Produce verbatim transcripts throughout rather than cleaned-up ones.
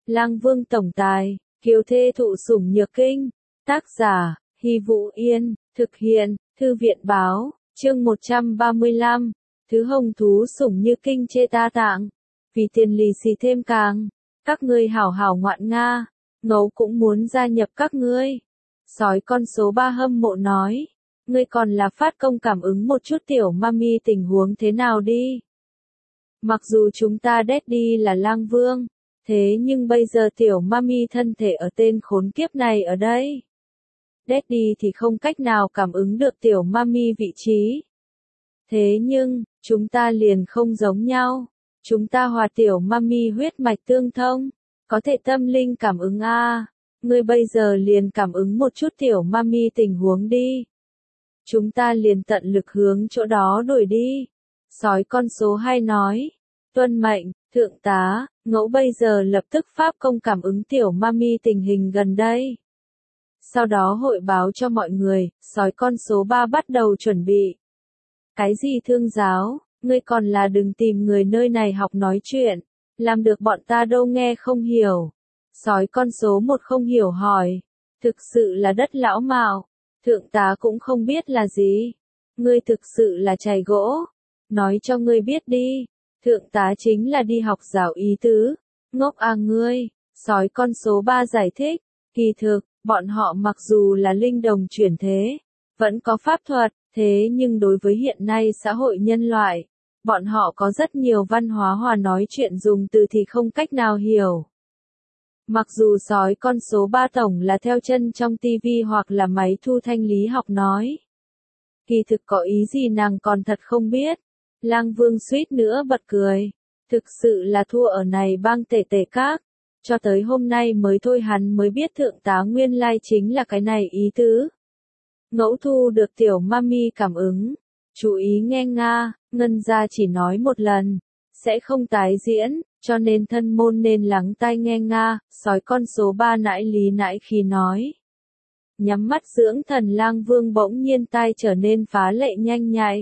Lang Vương tổng tài, kiều thê thụ sủng nhược kinh. Tác giả, Hy Vũ Yên, thực hiện, Thư viện báo, chương một trăm ba mươi lăm, thứ hồng thú sủng như kinh chê ta tạng. Vì tiền lì xì thêm càng, các ngươi hảo hảo ngoạn nga, ngấu cũng muốn gia nhập các ngươi. Sói con số ba hâm mộ nói, ngươi còn là phát công cảm ứng một chút tiểu mami tình huống thế nào đi. Mặc dù chúng ta Daddy là Lang Vương, thế nhưng bây giờ tiểu mami thân thể ở tên khốn kiếp này ở đây. Daddy thì không cách nào cảm ứng được tiểu mami vị trí. Thế nhưng, chúng ta liền không giống nhau. Chúng ta hòa tiểu mami huyết mạch tương thông, có thể tâm linh cảm ứng a. À. Ngươi bây giờ liền cảm ứng một chút tiểu mami tình huống đi. Chúng ta liền tận lực hướng chỗ đó đuổi đi. Sói con số hai nói, tuân mệnh, thượng tá, ngẫu bây giờ lập tức pháp công cảm ứng tiểu mami tình hình gần đây. Sau đó hội báo cho mọi người, sói con số ba bắt đầu chuẩn bị. Cái gì thương giáo, ngươi còn là đừng tìm người nơi này học nói chuyện, làm được bọn ta đâu nghe không hiểu. Sói con số một không hiểu hỏi, thực sự là đất lão mạo, thượng tá cũng không biết là gì. Ngươi thực sự là chày gỗ, nói cho ngươi biết đi, thượng tá chính là đi học giáo ý tứ, ngốc à ngươi. Sói con số ba giải thích, kỳ thực, bọn họ mặc dù là linh đồng chuyển thế, vẫn có pháp thuật, thế nhưng đối với hiện nay xã hội nhân loại, bọn họ có rất nhiều văn hóa hòa nói chuyện dùng từ thì không cách nào hiểu. Mặc dù sói con số ba tổng là theo chân trong tivi hoặc là máy thu thanh lý học nói. Kỳ thực có ý gì nàng còn thật không biết. Lang Vương suýt nữa bật cười. Thực sự là thua ở này bang tể tể các. Cho tới hôm nay mới thôi hắn mới biết thượng tá nguyên lai chính là cái này ý tứ. Ngẫu thu được tiểu mami cảm ứng. Chú ý nghe nga, ngân gia chỉ nói một lần. Sẽ không tái diễn, cho nên thân môn nên lắng tai nghe nga, sói con số ba nãi lý nãi khi nói. Nhắm mắt dưỡng thần Lang Vương bỗng nhiên tai trở nên phá lệ nhanh nhạy.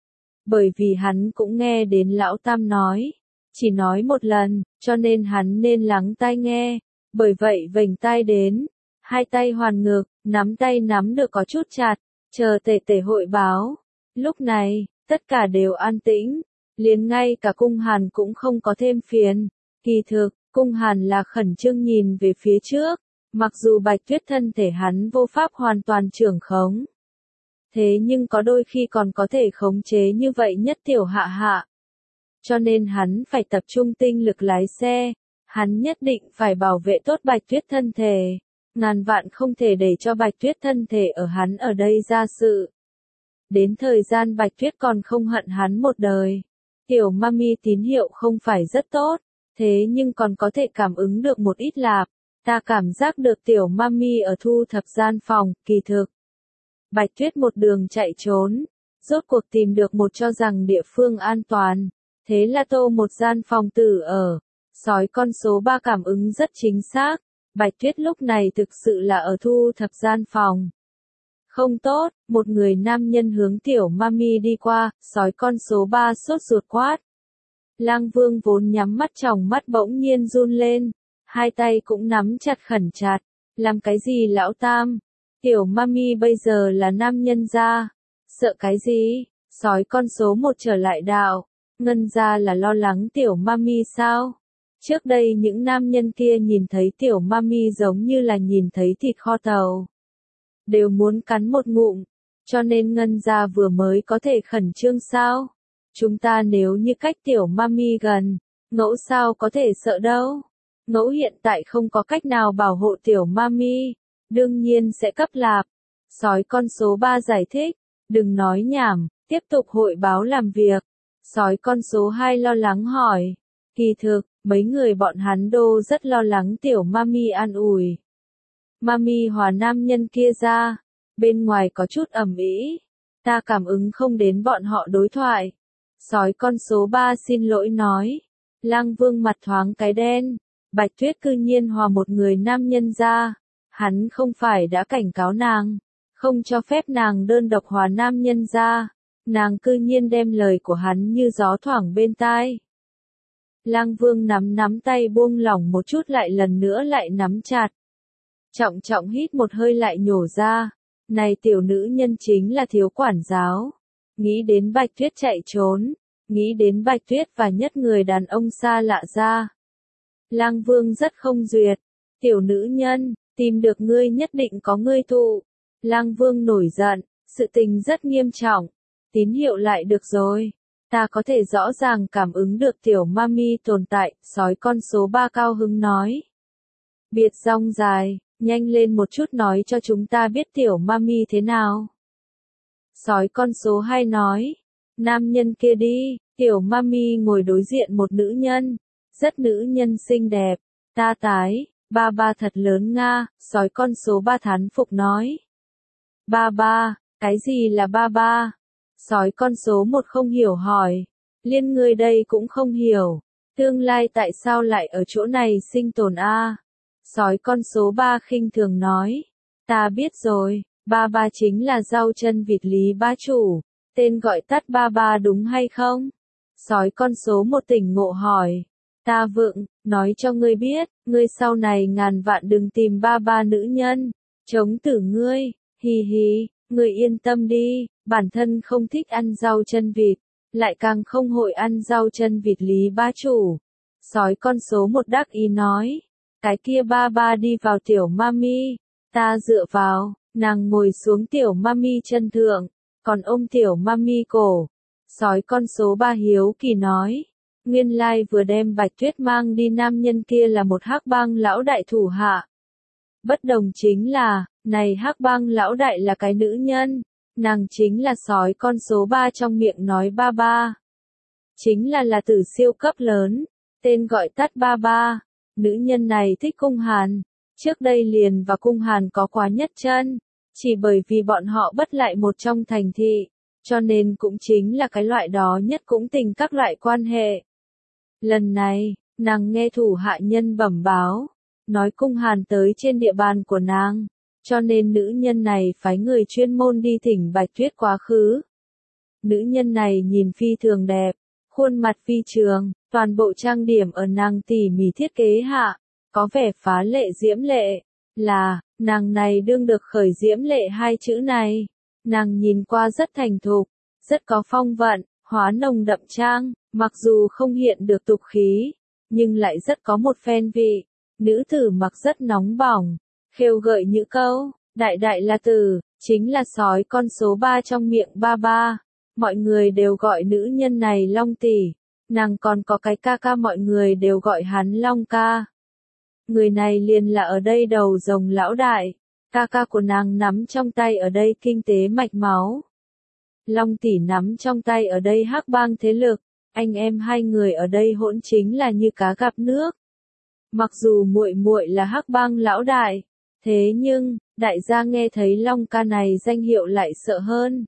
Bởi vì hắn cũng nghe đến lão tam nói, chỉ nói một lần, cho nên hắn nên lắng tai nghe, bởi vậy vểnh tai đến, hai tay hoàn ngực, nắm tay nắm được có chút chặt, chờ tể tể hội báo. Lúc này, tất cả đều an tĩnh. Liền ngay cả cung hàn cũng không có thêm phiền. Kỳ thực, cung hàn là khẩn trương nhìn về phía trước, mặc dù Bạch Tuyết thân thể hắn vô pháp hoàn toàn trưởng khống. Thế nhưng có đôi khi còn có thể khống chế như vậy nhất tiểu hạ hạ. Cho nên hắn phải tập trung tinh lực lái xe, hắn nhất định phải bảo vệ tốt Bạch Tuyết thân thể. Ngàn vạn không thể để cho Bạch Tuyết thân thể ở hắn ở đây ra sự. Đến thời gian Bạch Tuyết còn không hận hắn một đời. Tiểu mami tín hiệu không phải rất tốt, thế nhưng còn có thể cảm ứng được một ít lạp. Ta cảm giác được tiểu mami ở thu thập gian phòng, kỳ thực. Bạch Tuyết một đường chạy trốn, rốt cuộc tìm được một cho rằng địa phương an toàn. Thế là tô một gian phòng tử ở. Sói con số ba cảm ứng rất chính xác. Bạch Tuyết lúc này thực sự là ở thu thập gian phòng. Không tốt, một người nam nhân hướng tiểu mami đi qua, sói con số ba sốt ruột quát. Lang Vương vốn nhắm mắt tròng mắt bỗng nhiên run lên, hai tay cũng nắm chặt khẩn chặt, làm cái gì lão tam? Tiểu mami bây giờ là nam nhân gia, sợ cái gì? Sói con số một trở lại đạo, ngân gia là lo lắng tiểu mami sao? Trước đây những nam nhân kia nhìn thấy tiểu mami giống như là nhìn thấy thịt kho tàu. Đều muốn cắn một ngụm, cho nên ngân gia vừa mới có thể khẩn trương sao. Chúng ta nếu như cách tiểu mami gần, ngẫu sao có thể sợ đâu. Ngẫu hiện tại không có cách nào bảo hộ tiểu mami, đương nhiên sẽ cấp lạp. Sói con số ba giải thích, đừng nói nhảm, tiếp tục hội báo làm việc. Sói con số hai lo lắng hỏi, kỳ thực, mấy người bọn hắn đô rất lo lắng tiểu mami an ủi. Mami hòa nam nhân kia ra, bên ngoài có chút ẩm ĩ, ta cảm ứng không đến bọn họ đối thoại. Sói con số ba xin lỗi nói, Lang Vương mặt thoáng cái đen, Bạch Tuyết cư nhiên hòa một người nam nhân ra, hắn không phải đã cảnh cáo nàng, không cho phép nàng đơn độc hòa nam nhân ra, nàng cư nhiên đem lời của hắn như gió thoảng bên tai. Lang Vương nắm nắm tay buông lỏng một chút lại lần nữa lại nắm chặt. Trọng trọng hít một hơi lại nhổ ra. Này tiểu nữ nhân chính là thiếu quản giáo. Nghĩ đến Bạch Tuyết chạy trốn. Nghĩ đến Bạch Tuyết và nhất người đàn ông xa lạ ra. Lang Vương rất không duyệt. Tiểu nữ nhân, tìm được ngươi nhất định có ngươi thụ. Lang Vương nổi giận, sự tình rất nghiêm trọng. Tín hiệu lại được rồi. Ta có thể rõ ràng cảm ứng được tiểu mami tồn tại, sói con số ba cao hứng nói. Biệt rong dài, nhanh lên một chút nói cho chúng ta biết tiểu mami thế nào. Sói con số hai nói. Nam nhân kia đi, tiểu mami ngồi đối diện một nữ nhân. Rất nữ nhân xinh đẹp, ta tái, ba ba thật lớn nga, sói con số ba thán phục nói. Ba ba, cái gì là ba ba? Sói con số một không hiểu hỏi. Liên ngươi đây cũng không hiểu. Tương lai tại sao lại ở chỗ này sinh tồn a? Sói con số ba khinh thường nói. Ta biết rồi, ba ba chính là rau chân vịt Lý bá chủ. Tên gọi tắt ba ba đúng hay không? Sói con số một tỉnh ngộ hỏi. Ta vượng, nói cho ngươi biết, ngươi sau này ngàn vạn đừng tìm ba ba nữ nhân. Chống tử ngươi, hì hì, ngươi yên tâm đi, bản thân không thích ăn rau chân vịt, lại càng không hội ăn rau chân vịt Lý bá chủ. Sói con số một đắc ý nói, cái kia ba ba đi vào tiểu mami, ta dựa vào, nàng ngồi xuống tiểu mami chân thượng, còn ôm tiểu mami cổ. Sói con số ba hiếu kỳ nói, nguyên lai vừa đem Bạch Tuyết mang đi nam nhân kia là một hắc bang lão đại thủ hạ. Bất đồng chính là, này hắc bang lão đại là cái nữ nhân, nàng chính là sói con số ba trong miệng nói ba ba. Chính là là tử siêu cấp lớn, tên gọi tắt ba ba. Nữ nhân này thích cung hàn, trước đây liền và cung hàn có quá nhất chân, chỉ bởi vì bọn họ bất lại một trong thành thị, cho nên cũng chính là cái loại đó nhất cũng tình các loại quan hệ. Lần này, nàng nghe thủ hạ nhân bẩm báo, nói cung hàn tới trên địa bàn của nàng, cho nên nữ nhân này phái người chuyên môn đi thỉnh Bạch Tuyết quá khứ. Nữ nhân này nhìn phi thường đẹp, khuôn mặt phi trường, toàn bộ trang điểm ở nàng tỉ mỉ thiết kế hạ, có vẻ phá lệ diễm lệ, là, nàng này đương được khởi diễm lệ hai chữ này. Nàng nhìn qua rất thành thục, rất có phong vận, hóa nồng đậm trang, mặc dù không hiện được tục khí, nhưng lại rất có một phen vị. Nữ tử mặc rất nóng bỏng, khêu gợi những câu, đại đại là tử, chính là sói con số ba trong miệng ba ba. Mọi người đều gọi nữ nhân này Long tỷ, nàng còn có cái ca ca mọi người đều gọi hắn Long ca. Người này liền là ở đây đầu rồng lão đại, ca ca của nàng nắm trong tay ở đây kinh tế mạch máu. Long tỷ nắm trong tay ở đây hắc bang thế lực, anh em hai người ở đây hỗn chính là như cá gặp nước. Mặc dù muội muội là hắc bang lão đại, thế nhưng, đại gia nghe thấy Long ca này danh hiệu lại sợ hơn.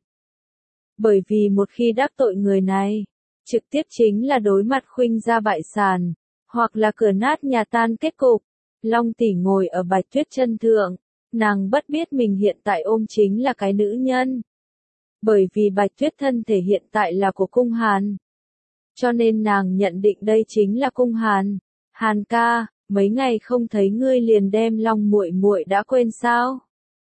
Bởi vì một khi đắc tội người này, trực tiếp chính là đối mặt khuynh gia bại sản, hoặc là cửa nát nhà tan kết cục. Long tỷ ngồi ở Bạch Tuyết chân thượng, nàng bất biết mình hiện tại ôm chính là cái nữ nhân. Bởi vì Bạch Tuyết thân thể hiện tại là của cung hàn, cho nên nàng nhận định đây chính là cung hàn. Hàn ca, mấy ngày không thấy ngươi liền đem Long muội muội đã quên sao?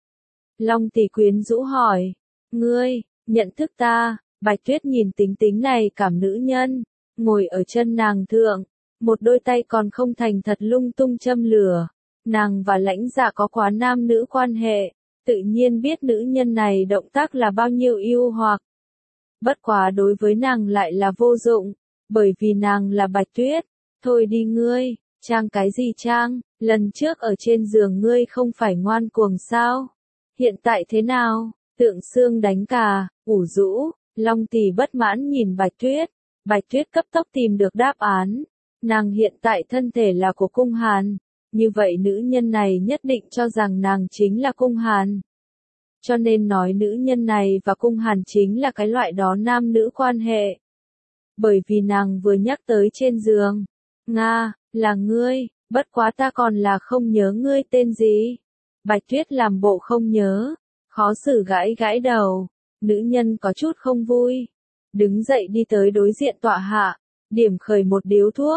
Long tỷ quyến rũ hỏi, ngươi, nhận thức ta? Bạch Tuyết nhìn tính tính này cảm nữ nhân, ngồi ở chân nàng thượng, một đôi tay còn không thành thật lung tung châm lửa. Nàng và Lãnh Dạ có quá nam nữ quan hệ, tự nhiên biết nữ nhân này động tác là bao nhiêu yêu hoặc. Bất quá đối với nàng lại là vô dụng, bởi vì nàng là Bạch Tuyết. Thôi đi ngươi, trang cái gì trang, lần trước ở trên giường ngươi không phải ngoan cuồng sao? Hiện tại thế nào? Tượng xương đánh cà, ủ rũ. Long tỷ bất mãn nhìn Bạch Tuyết. Bạch Tuyết cấp tốc tìm được đáp án. Nàng hiện tại thân thể là của cung hàn, như vậy nữ nhân này nhất định cho rằng nàng chính là cung hàn. Cho nên nói nữ nhân này và cung hàn chính là cái loại đó nam nữ quan hệ. Bởi vì nàng vừa nhắc tới trên giường. Nga, là ngươi, bất quá ta còn là không nhớ ngươi tên gì. Bạch Tuyết làm bộ không nhớ, khó xử gãi gãi đầu. Nữ nhân có chút không vui, đứng dậy đi tới đối diện tọa hạ, điểm khởi một điếu thuốc,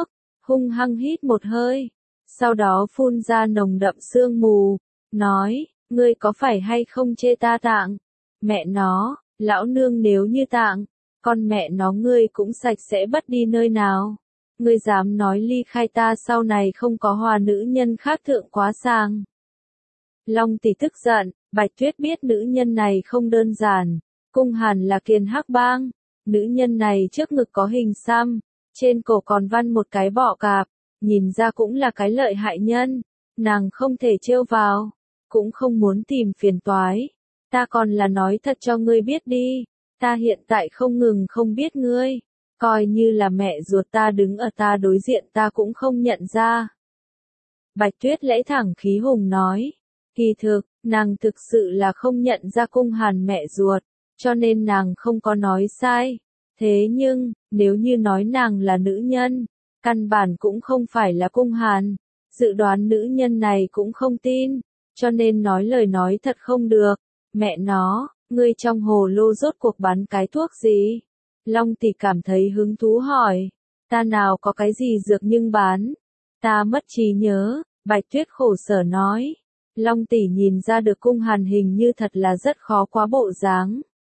hung hăng hít một hơi, sau đó phun ra nồng đậm sương mù, nói, ngươi có phải hay không chê ta tạng? Mẹ nó, lão nương nếu như tạng, con mẹ nó ngươi cũng sạch sẽ bất đi nơi nào. Ngươi dám nói ly khai ta sau này không có hòa nữ nhân khác thượng quá sang. Long tỷ tức giận, Bạch Tuyết biết nữ nhân này không đơn giản, Cung Hàn là kiền hắc bang, nữ nhân này trước ngực có hình xăm, trên cổ còn văn một cái bọ cạp, nhìn ra cũng là cái lợi hại nhân, nàng không thể trêu vào, cũng không muốn tìm phiền toái. Ta còn là nói thật cho ngươi biết đi, ta hiện tại không ngừng không biết ngươi, coi như là mẹ ruột ta đứng ở ta đối diện ta cũng không nhận ra. Bạch Tuyết lẫy thẳng khí hùng nói, kỳ thực, nàng thực sự là không nhận ra Cung Hàn mẹ ruột, cho nên nàng không có nói sai. Thế nhưng, nếu như nói nàng là nữ nhân, căn bản cũng không phải là Cung Hàn, dự đoán nữ nhân này cũng không tin, cho nên nói lời nói thật không được. Mẹ nó, ngươi trong hồ lô rốt cuộc bán cái thuốc gì? Long tỷ cảm thấy hứng thú hỏi, ta nào có cái gì dược nhưng bán, ta mất trí nhớ. Bạch Tuyết khổ sở nói, Long tỷ nhìn ra được Cung Hàn hình như thật là rất khó quá bộ dáng.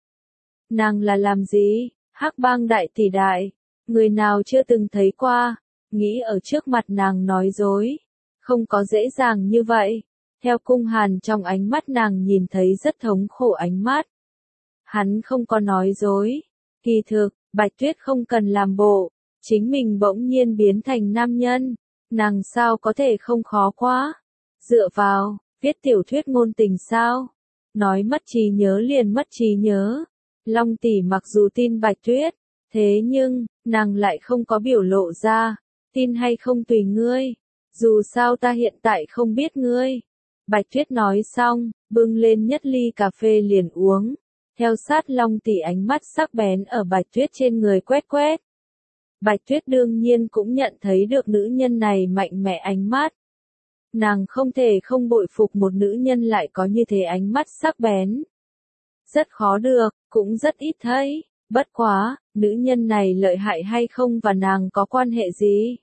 Nàng là làm gì? Hắc bang đại tỷ đại, người nào chưa từng thấy qua, nghĩ ở trước mặt nàng nói dối, không có dễ dàng như vậy. Theo Cung Hàn trong ánh mắt nàng nhìn thấy rất thống khổ ánh mắt. Hắn không có nói dối, kỳ thực, Bạch Tuyết không cần làm bộ, chính mình bỗng nhiên biến thành nam nhân, nàng sao có thể không khó quá. Dựa vào, viết tiểu thuyết ngôn tình sao? Nói mất trí nhớ liền mất trí nhớ. Long tỷ mặc dù tin Bạch Tuyết, thế nhưng, nàng lại không có biểu lộ ra, tin hay không tùy ngươi, dù sao ta hiện tại không biết ngươi. Bạch Tuyết nói xong, bưng lên nhất ly cà phê liền uống, theo sát Long tỷ ánh mắt sắc bén ở Bạch Tuyết trên người quét quét. Bạch Tuyết đương nhiên cũng nhận thấy được nữ nhân này mạnh mẽ ánh mắt. Nàng không thể không bội phục một nữ nhân lại có như thế ánh mắt sắc bén. Rất khó được, cũng rất ít thấy, bất quá, nữ nhân này lợi hại hay không và nàng có quan hệ gì?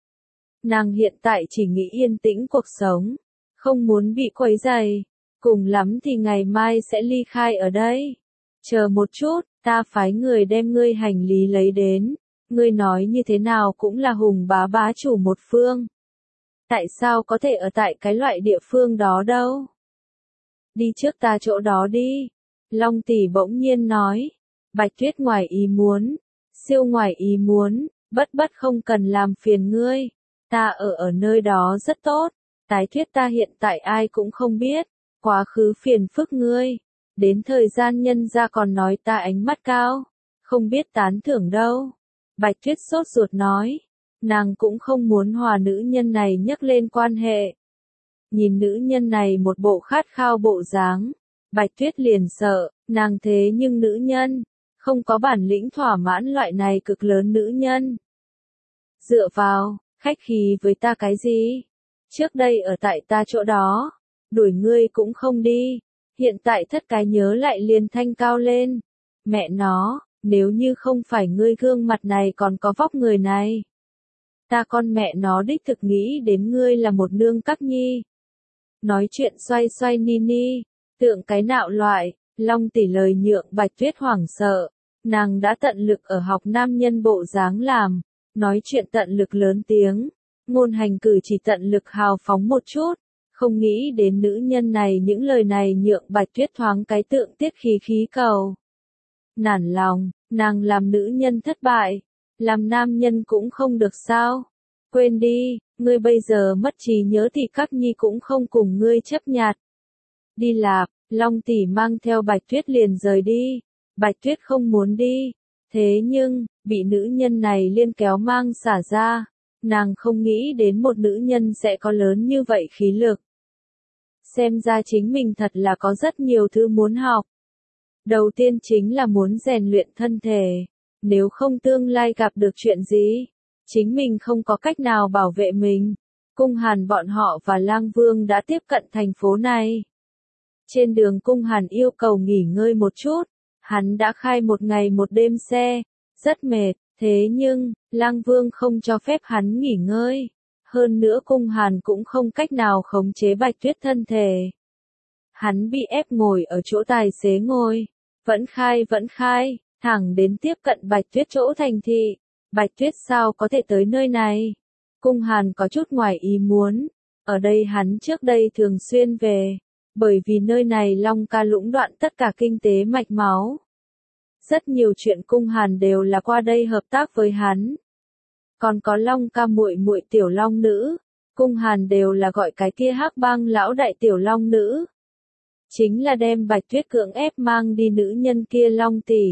Nàng hiện tại chỉ nghĩ yên tĩnh cuộc sống, không muốn bị quấy rầy, cùng lắm thì ngày mai sẽ ly khai ở đây. Chờ một chút, ta phái người đem ngươi hành lý lấy đến, ngươi nói như thế nào cũng là hùng bá bá chủ một phương. Tại sao có thể ở tại cái loại địa phương đó đâu? Đi trước ta chỗ đó đi. Long tỷ bỗng nhiên nói, Bạch Tuyết ngoài ý muốn, siêu ngoài ý muốn, bất bất không cần làm phiền ngươi, ta ở ở nơi đó rất tốt, tái thuyết ta hiện tại ai cũng không biết, quá khứ phiền phức ngươi, đến thời gian nhân ra còn nói ta ánh mắt cao, không biết tán thưởng đâu. Bạch Tuyết sốt ruột nói, nàng cũng không muốn hòa nữ nhân này nhắc lên quan hệ. Nhìn nữ nhân này một bộ khát khao bộ dáng, Bạch Tuyết liền sợ, nàng thế nhưng nữ nhân, không có bản lĩnh thỏa mãn loại này cực lớn nữ nhân. Dựa vào, khách khí với ta cái gì? Trước đây ở tại ta chỗ đó, đuổi ngươi cũng không đi, hiện tại thất cái nhớ lại liền thanh cao lên. Mẹ nó, nếu như không phải ngươi gương mặt này còn có vóc người này, ta con mẹ nó đích thực nghĩ đến ngươi là một nương các nhi. Nói chuyện xoay xoay ni ni, tượng cái nạo loại, Long tỷ lời nhượng Bạch Tuyết hoảng sợ, nàng đã tận lực ở học nam nhân bộ dáng làm, nói chuyện tận lực lớn tiếng, ngôn hành cử chỉ tận lực hào phóng một chút, không nghĩ đến nữ nhân này những lời này nhượng Bạch Tuyết thoáng cái tượng tiết khí khí cầu. Nản lòng, nàng làm nữ nhân thất bại, làm nam nhân cũng không được sao? Quên đi, ngươi bây giờ mất trí nhớ thì các nhi cũng không cùng ngươi chấp nhặt. Đi lạp, Long tỷ mang theo Bạch Tuyết liền rời đi. Bạch Tuyết không muốn đi, thế nhưng, bị nữ nhân này liên kéo mang xả ra, nàng không nghĩ đến một nữ nhân sẽ có lớn như vậy khí lực. Xem ra chính mình thật là có rất nhiều thứ muốn học. Đầu tiên chính là muốn rèn luyện thân thể, nếu không tương lai gặp được chuyện gì, chính mình không có cách nào bảo vệ mình. Cung Hàn bọn họ và Lang Vương đã tiếp cận thành phố này. Trên đường Cung Hàn yêu cầu nghỉ ngơi một chút, hắn đã khai một ngày một đêm xe, rất mệt, Thế nhưng, Lang Vương không cho phép hắn nghỉ ngơi. Hơn nữa Cung Hàn cũng không cách nào khống chế Bạch Tuyết thân thể. Hắn bị ép ngồi ở chỗ tài xế ngồi. Vẫn khai vẫn khai, thẳng đến tiếp cận Bạch Tuyết chỗ thành thị. Bạch Tuyết sao có thể tới nơi này? Cung Hàn có chút ngoài ý muốn. Ở đây hắn trước đây thường xuyên về. Bởi vì nơi này Long Ca lũng đoạn tất cả kinh tế mạch máu. Rất nhiều chuyện Cung Hàn đều là qua đây hợp tác với hắn. Còn có Long Ca muội muội tiểu long nữ. Cung Hàn đều là gọi cái kia hắc bang lão đại tiểu long nữ. Chính là đem Bạch Tuyết cưỡng ép mang đi nữ nhân kia Long tỷ.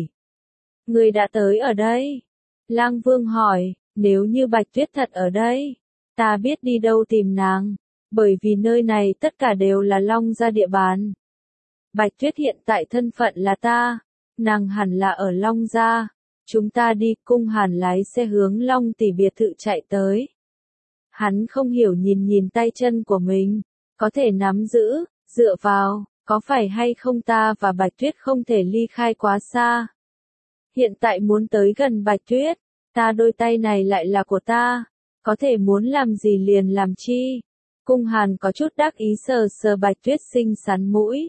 Người đã tới ở đây. Lang Vương hỏi, nếu như Bạch Tuyết thật ở đây, ta biết đi đâu tìm nàng, bởi vì nơi này tất cả đều là Long gia địa bàn. Bạch Tuyết hiện tại thân phận là ta, nàng hẳn là ở Long gia, chúng ta đi. Cung Hàn lái xe hướng Long tỷ biệt thự chạy tới. Hắn không hiểu nhìn nhìn tay chân của mình, có thể nắm giữ, dựa vào, có phải hay không ta và Bạch Tuyết không thể ly khai quá xa. Hiện tại muốn tới gần Bạch Tuyết, ta đôi tay này lại là của ta, có thể muốn làm gì liền làm chi. Cung Hàn có chút đắc ý sờ sờ Bạch Tuyết xinh xắn mũi.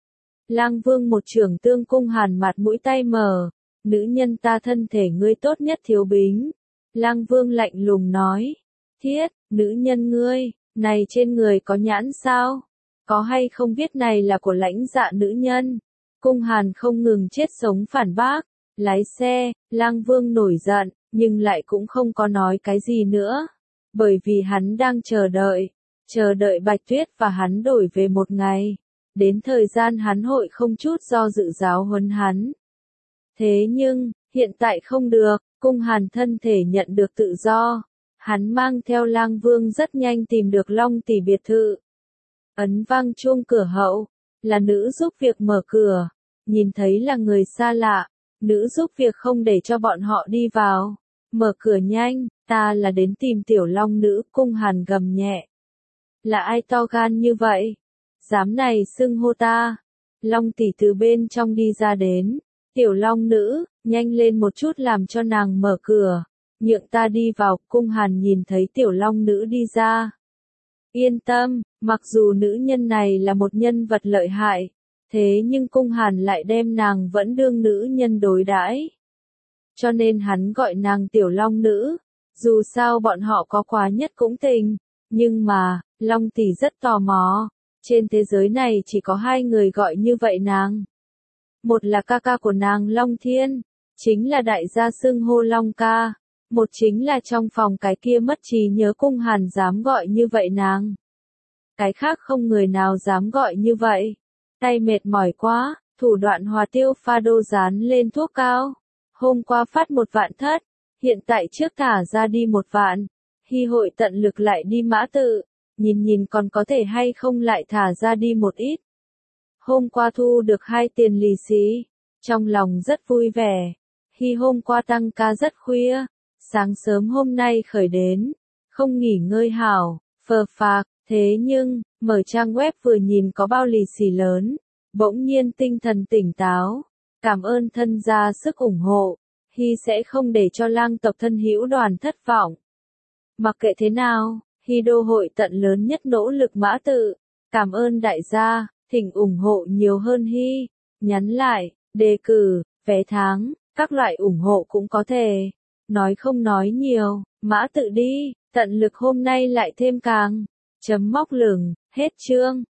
Lang Vương một trưởng tương Cung Hàn mặt mũi tay mở, nữ nhân ta thân thể ngươi tốt nhất thiếu bính. Lang Vương lạnh lùng nói, thiết, nữ nhân ngươi, này trên người có nhãn sao? Có hay không biết này là của lãnh dạ nữ nhân? Cung Hàn không ngừng chết sống phản bác, lái xe. Lang Vương nổi giận, nhưng lại cũng không có nói cái gì nữa. Bởi vì hắn đang chờ đợi, chờ đợi Bạch Tuyết và hắn đổi về một ngày. Đến thời gian hắn hội không chút do dự giáo huấn hắn. Thế nhưng, hiện tại không được, Cung Hàn thân thể nhận được tự do. Hắn mang theo Lang Vương rất nhanh tìm được Long tỷ biệt thự. Ấn vang chuông cửa hậu, là nữ giúp việc mở cửa. Nhìn thấy là người xa lạ, nữ giúp việc không để cho bọn họ đi vào. Mở cửa nhanh, ta là đến tìm tiểu long nữ. Cung Hàn gầm nhẹ. Là ai to gan như vậy? Dám này xưng hô ta. Long tỷ từ bên trong đi ra đến. Tiểu long nữ, nhanh lên một chút làm cho nàng mở cửa. Nhượng ta đi vào. Cung Hàn nhìn thấy tiểu long nữ đi ra. Yên tâm, mặc dù nữ nhân này là một nhân vật lợi hại, thế nhưng Cung Hàn lại đem nàng vẫn đương nữ nhân đối đãi. Cho nên hắn gọi nàng tiểu long nữ, dù sao bọn họ có quá nhất cũng tình, nhưng mà, Long tỷ rất tò mò, trên thế giới này chỉ có hai người gọi như vậy nàng. Một là ca ca của nàng Long Thiên, chính là đại gia xưng hô Long ca. Một chính là trong phòng cái kia mất trí nhớ Cung Hàn dám gọi như vậy nàng. Cái khác không người nào dám gọi như vậy. Tay mệt mỏi quá, thủ đoạn hòa tiêu pha đô dán lên thuốc cao. Hôm qua phát một vạn thất, hiện tại trước thả ra đi một vạn. Hy hội tận lực lại đi mã tự, nhìn nhìn còn có thể hay không lại thả ra đi một ít. Hôm qua thu được hai tiền lì xì, trong lòng rất vui vẻ. Hy hôm qua tăng ca rất khuya. Sáng sớm hôm nay khởi đến, không nghỉ ngơi hảo, phờ phạc, thế nhưng, mở trang web vừa nhìn có bao lì xì lớn, bỗng nhiên tinh thần tỉnh táo, cảm ơn thân gia sức ủng hộ, Hy sẽ không để cho Lang tộc thân hữu đoàn thất vọng. Mặc kệ thế nào, Hy đô hội tận lớn nhất nỗ lực mã tự, cảm ơn đại gia, thỉnh ủng hộ nhiều hơn Hy, nhắn lại, đề cử, vé tháng, các loại ủng hộ cũng có thể. Nói không nói nhiều, mã tự đi, tận lực hôm nay lại thêm càng. Chấm móc lửng, hết chương.